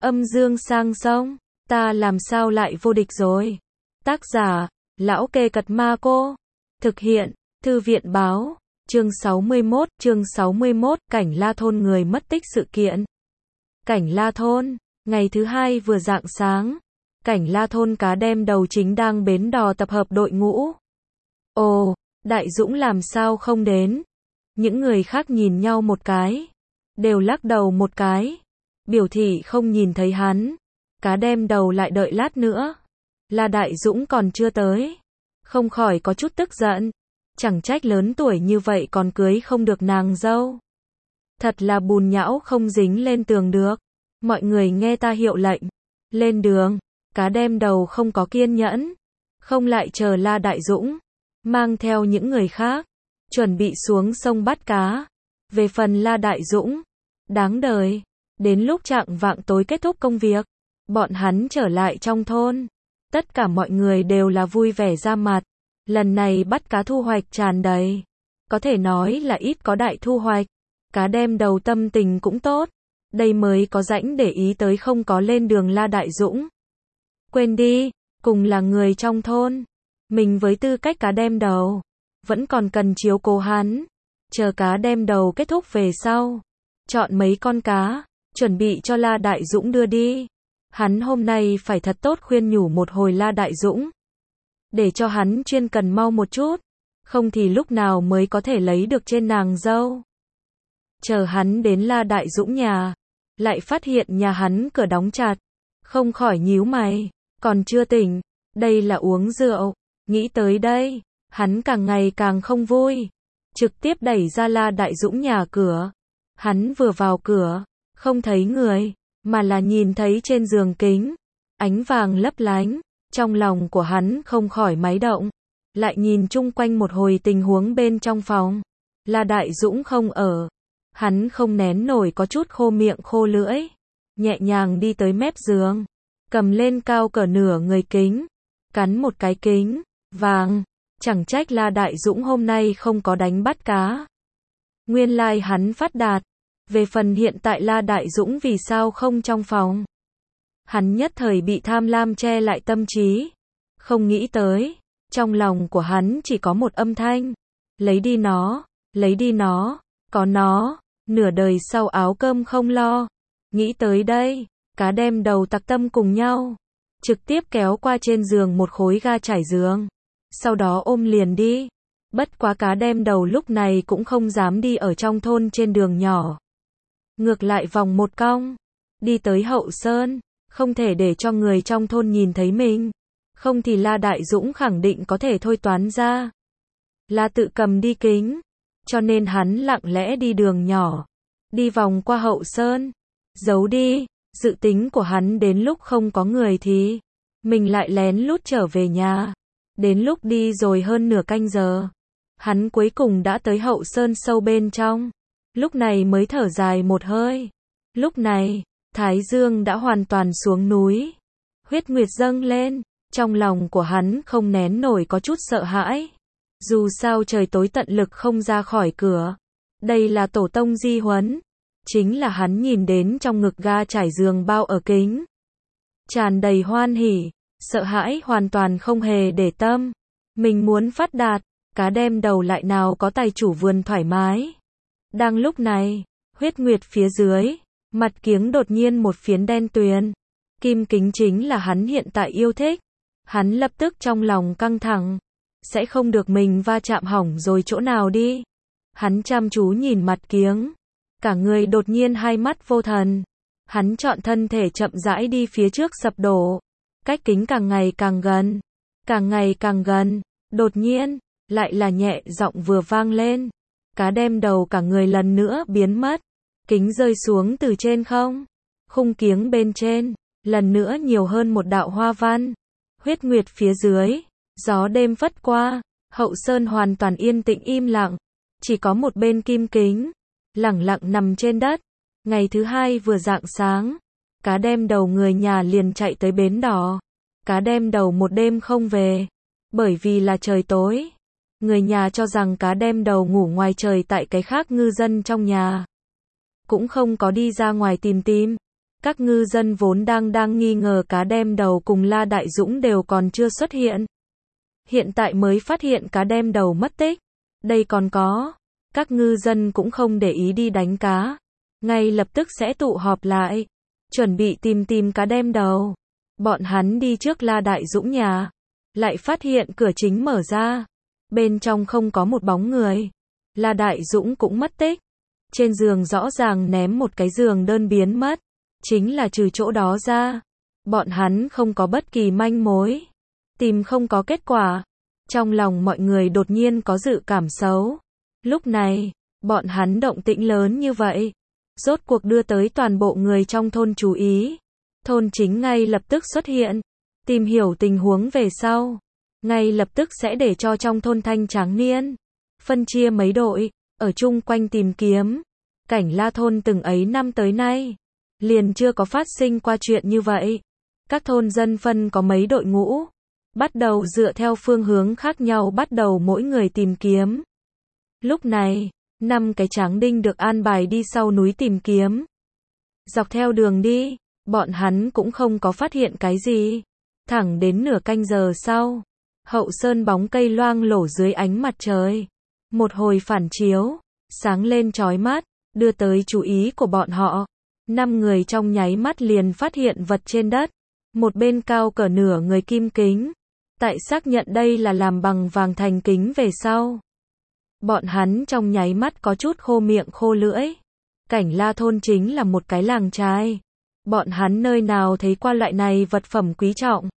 Âm dương sang sông, ta làm sao lại vô địch rồi. Tác giả, Lão Kê Cật Ma Cô. Thực hiện, Thư viện báo. Chương 61, Cảnh La Thôn người mất tích sự kiện. Cảnh La Thôn, ngày thứ hai vừa rạng sáng, Cảnh La Thôn cá đem đầu chính đang bến đò tập hợp đội ngũ. Ồ, Đại Dũng làm sao không đến? Những người khác nhìn nhau một cái, đều lắc đầu một cái, biểu thị không nhìn thấy hắn. Cá đem đầu lại đợi lát nữa, là Đại Dũng còn chưa tới, không khỏi có chút tức giận. Chẳng trách lớn tuổi như vậy còn cưới không được nàng dâu. Thật là bùn nhão không dính lên tường được. Mọi người nghe ta hiệu lệnh, lên đường. Cá đem đầu không có kiên nhẫn, không lại chờ La Đại Dũng, mang theo những người khác, chuẩn bị xuống sông bắt cá. Về phần La Đại Dũng, đáng đời, đến lúc chạng vạng tối kết thúc công việc, bọn hắn trở lại trong thôn. Tất cả mọi người đều là vui vẻ ra mặt. Lần này bắt cá thu hoạch tràn đầy, có thể nói là ít có đại thu hoạch. Cá đem đầu tâm tình cũng tốt, đây mới có rãnh để ý tới không có lên đường La Đại Dũng. Quên đi, cùng là người trong thôn, mình với tư cách cá đem đầu, vẫn còn cần chiếu cố hắn. Chờ cá đem đầu kết thúc về sau, chọn mấy con cá, chuẩn bị cho La Đại Dũng đưa đi. Hắn hôm nay phải thật tốt khuyên nhủ một hồi La Đại Dũng, để cho hắn chuyên cần mau một chút, không thì lúc nào mới có thể lấy được trên nàng dâu. Chờ hắn đến La Đại Dũng nhà, lại phát hiện nhà hắn cửa đóng chặt, không khỏi nhíu mày, còn chưa tỉnh, đây là uống rượu. Nghĩ tới đây, hắn càng ngày càng không vui, trực tiếp đẩy ra La Đại Dũng nhà cửa. Hắn vừa vào cửa, không thấy người, mà là nhìn thấy trên giường kính, ánh vàng lấp lánh. Trong lòng của hắn không khỏi máy động, lại nhìn chung quanh một hồi tình huống bên trong phòng. La Đại Dũng không ở, hắn không nén nổi có chút khô miệng khô lưỡi, nhẹ nhàng đi tới mép giường, cầm lên cao cỡ nửa người kính, cắn một cái kính vàng. Chẳng trách La Đại Dũng hôm nay không có đánh bắt cá, nguyên lai hắn phát đạt. Về phần hiện tại La Đại Dũng vì sao không trong phòng, hắn nhất thời bị tham lam che lại tâm trí, không nghĩ tới, trong lòng của hắn chỉ có một âm thanh, lấy đi nó, lấy đi nó, có nó, nửa đời sau áo cơm không lo. Nghĩ tới đây, cá đem đầu tặc tâm cùng nhau, trực tiếp kéo qua trên giường một khối ga trải giường, sau đó ôm liền đi. Bất quá cá đem đầu lúc này cũng không dám đi ở trong thôn trên đường nhỏ, ngược lại vòng một cong, đi tới hậu sơn. Không thể để cho người trong thôn nhìn thấy mình, không thì La Đại Dũng khẳng định có thể thôi toán ra là tự cầm đi kính, cho nên hắn lặng lẽ đi đường nhỏ, đi vòng qua hậu sơn, giấu đi. Dự tính của hắn đến lúc không có người thì mình lại lén lút trở về nhà. Đến lúc đi rồi hơn nửa canh giờ, hắn cuối cùng đã tới hậu sơn sâu bên trong, lúc này mới thở dài một hơi. Lúc này Thái Dương đã hoàn toàn xuống núi, huyết nguyệt dâng lên, trong lòng của hắn không nén nổi có chút sợ hãi. Dù sao trời tối tận lực không ra khỏi cửa, đây là tổ tông di huấn, chính là hắn nhìn đến trong ngực ga trải giường bao ở kính, tràn đầy hoan hỉ, sợ hãi hoàn toàn không hề để tâm. Mình muốn phát đạt, cá đem đầu lại nào có tài chủ vườn thoải mái. Đang lúc này, huyết nguyệt phía dưới, mặt kiếng đột nhiên một phiến đen tuyền. Kim kính chính là hắn hiện tại yêu thích. Hắn lập tức trong lòng căng thẳng, sẽ không được mình va chạm hỏng rồi chỗ nào đi. Hắn chăm chú nhìn mặt kiếng, cả người đột nhiên hai mắt vô thần. Hắn chọn thân thể chậm rãi đi phía trước sập đổ. Cách kính càng ngày càng gần, càng ngày càng gần. Đột nhiên, lại là nhẹ giọng vừa vang lên. Cá đem đầu cả người lần nữa biến mất. Kính rơi xuống từ trên không, khung kiếng bên trên, lần nữa nhiều hơn một đạo hoa văn. Huyết nguyệt phía dưới, gió đêm phất qua, hậu sơn hoàn toàn yên tĩnh im lặng, chỉ có một bên kim kính, lẳng lặng nằm trên đất. Ngày thứ hai vừa rạng sáng, cá đem đầu người nhà liền chạy tới bến đò. Cá đem đầu một đêm không về, bởi vì là trời tối. Người nhà cho rằng cá đem đầu ngủ ngoài trời tại cái khác ngư dân trong nhà, cũng không có đi ra ngoài tìm. Các ngư dân vốn đang nghi ngờ cá đem đầu cùng La Đại Dũng đều còn chưa xuất hiện. Hiện tại mới phát hiện cá đem đầu mất tích. Đây còn có. Các ngư dân cũng không để ý đi đánh cá. Ngay lập tức sẽ tụ họp lại. Chuẩn bị tìm cá đem đầu. Bọn hắn đi trước La Đại Dũng nhà. Lại phát hiện cửa chính mở ra. Bên trong không có một bóng người. La Đại Dũng cũng mất tích. Trên giường rõ ràng ném một cái giường đơn biến mất. Chính là trừ chỗ đó ra. Bọn hắn không có bất kỳ manh mối. Tìm không có kết quả. Trong lòng mọi người đột nhiên có dự cảm xấu. Lúc này, bọn hắn động tĩnh lớn như vậy. Rốt cuộc đưa tới toàn bộ người trong thôn chú ý. Thôn chính ngay lập tức xuất hiện. Tìm hiểu tình huống về sau. Ngay lập tức sẽ để cho trong thôn thanh tráng niên. Phân chia mấy đội. Ở chung quanh tìm kiếm. Cảnh La thôn từng ấy năm tới nay. Liền chưa có phát sinh qua chuyện như vậy. Các thôn dân phân có mấy đội ngũ. Bắt đầu dựa theo phương hướng khác nhau bắt đầu mỗi người tìm kiếm. Lúc này, 5 cái tráng đinh được an bài đi sau núi tìm kiếm. Dọc theo đường đi, bọn hắn cũng không có phát hiện cái gì. Thẳng đến nửa canh giờ sau, hậu sơn bóng cây loang lổ dưới ánh mặt trời. Một hồi phản chiếu, sáng lên chói mắt, đưa tới chú ý của bọn họ. 5 người trong nháy mắt liền phát hiện vật trên đất. Một bên cao cỡ nửa người kim kính. Tại xác nhận đây là làm bằng vàng thành kính về sau. Bọn hắn trong nháy mắt có chút khô miệng khô lưỡi. Cảnh La thôn chính là một cái làng trai. Bọn hắn nơi nào thấy qua loại này vật phẩm quý trọng.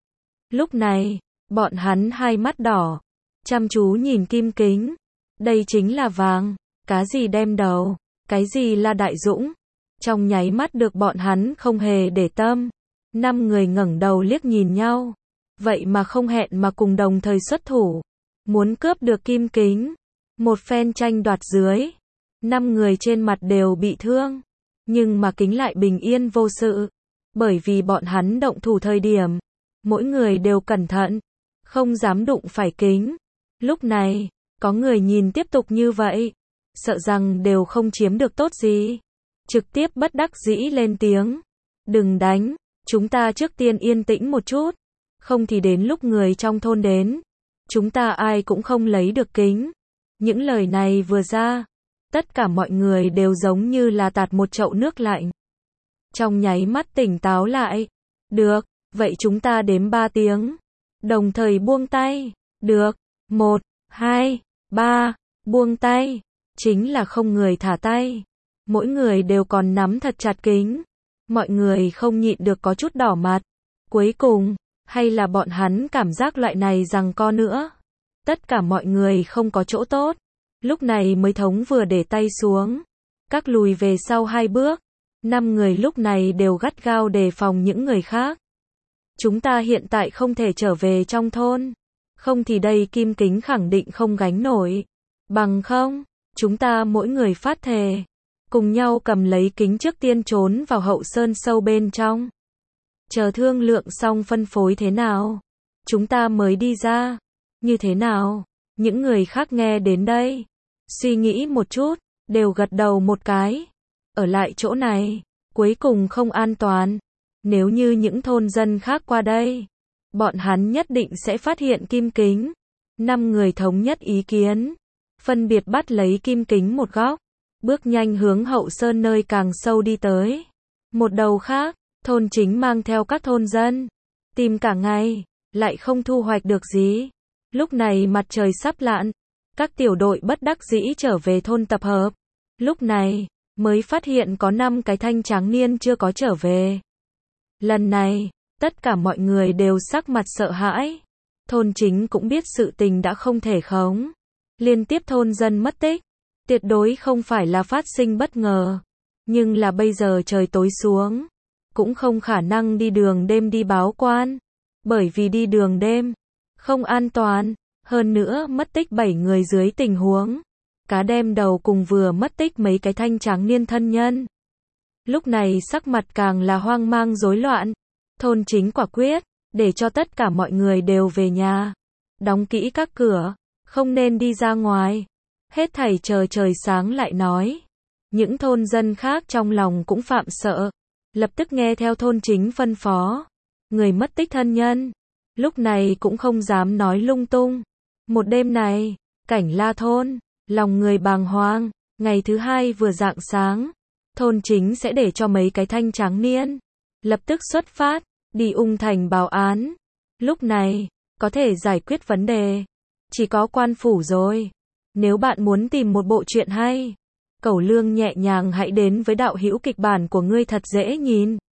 Lúc này, bọn hắn hai mắt đỏ. Chăm chú nhìn kim kính. Đây chính là vàng. Cá gì đem đầu. Cái gì là Đại Dũng. Trong nháy mắt được bọn hắn không hề để tâm. 5 người ngẩng đầu liếc nhìn nhau. Vậy mà không hẹn mà cùng đồng thời xuất thủ. Muốn cướp được kim kính. Một phen tranh đoạt dưới. 5 người trên mặt đều bị thương. Nhưng mà kính lại bình yên vô sự. Bởi vì bọn hắn động thủ thời điểm. Mỗi người đều cẩn thận. Không dám đụng phải kính. Lúc này, có người nhìn tiếp tục như vậy. Sợ rằng đều không chiếm được tốt gì. Trực tiếp bất đắc dĩ lên tiếng. Đừng đánh. Chúng ta trước tiên yên tĩnh một chút. Không thì đến lúc người trong thôn đến. Chúng ta ai cũng không lấy được kính. Những lời này vừa ra. Tất cả mọi người đều giống như là tạt một chậu nước lạnh. Trong nháy mắt tỉnh táo lại. Được, vậy chúng ta đếm 3 tiếng. Đồng thời buông tay. Được, 1, 2, 3, buông tay. Chính là không người thả tay. Mỗi người đều còn nắm thật chặt kính. Mọi người không nhịn được có chút đỏ mặt. Cuối cùng, hay là bọn hắn cảm giác loại này giằng co nữa. Tất cả mọi người không có chỗ tốt. Lúc này mới thống vừa để tay xuống. Các lùi về sau 2 bước. 5 người lúc này đều gắt gao đề phòng những người khác. Chúng ta hiện tại không thể trở về trong thôn. Không thì đây kim kính khẳng định không gánh nổi. Bằng không, chúng ta mỗi người phát thề. Cùng nhau cầm lấy kính trước tiên trốn vào hậu sơn sâu bên trong. Chờ thương lượng xong phân phối thế nào. Chúng ta mới đi ra. Như thế nào? Những người khác nghe đến đây. Suy nghĩ một chút. Đều gật đầu một cái. Ở lại chỗ này. Cuối cùng không an toàn. Nếu như những thôn dân khác qua đây. Bọn hắn nhất định sẽ phát hiện kim kính. 5 người thống nhất ý kiến. Phân biệt bắt lấy kim kính một góc. Bước nhanh hướng hậu sơn nơi càng sâu đi tới. Một đầu khác, thôn chính mang theo các thôn dân. Tìm cả ngày, lại không thu hoạch được gì. Lúc này mặt trời sắp lặn. Các tiểu đội bất đắc dĩ trở về thôn tập hợp. Lúc này, mới phát hiện có 5 cái thanh tráng niên chưa có trở về. Lần này, tất cả mọi người đều sắc mặt sợ hãi. Thôn chính cũng biết sự tình đã không thể khống. Liên tiếp thôn dân mất tích. Tuyệt đối không phải là phát sinh bất ngờ. Nhưng là bây giờ trời tối xuống. Cũng không khả năng đi đường đêm đi báo quan. Bởi vì đi đường đêm. Không an toàn. Hơn nữa mất tích 7 người dưới tình huống. Cá đem đầu cùng vừa mất tích mấy cái thanh tráng niên thân nhân. Lúc này sắc mặt càng là hoang mang rối loạn. Thôn chính quả quyết. Để cho tất cả mọi người đều về nhà. Đóng kỹ các cửa. Không nên đi ra ngoài. Hết thảy chờ trời sáng lại nói. Những thôn dân khác trong lòng cũng phạm sợ. lập tức nghe theo thôn chính phân phó. Người mất tích thân nhân, lúc này cũng không dám nói lung tung. Một đêm này, Cảnh La thôn, lòng người bàng hoàng, ngày thứ hai vừa rạng sáng, thôn chính sẽ để cho mấy cái thanh tráng niên lập tức xuất phát, đi Ung Thành báo án. Lúc này, có thể giải quyết vấn đề, chỉ có quan phủ rồi. Nếu bạn muốn tìm một bộ truyện hay, Cẩu Lương nhẹ nhàng hãy đến với đạo hữu kịch bản của ngươi thật dễ nhìn.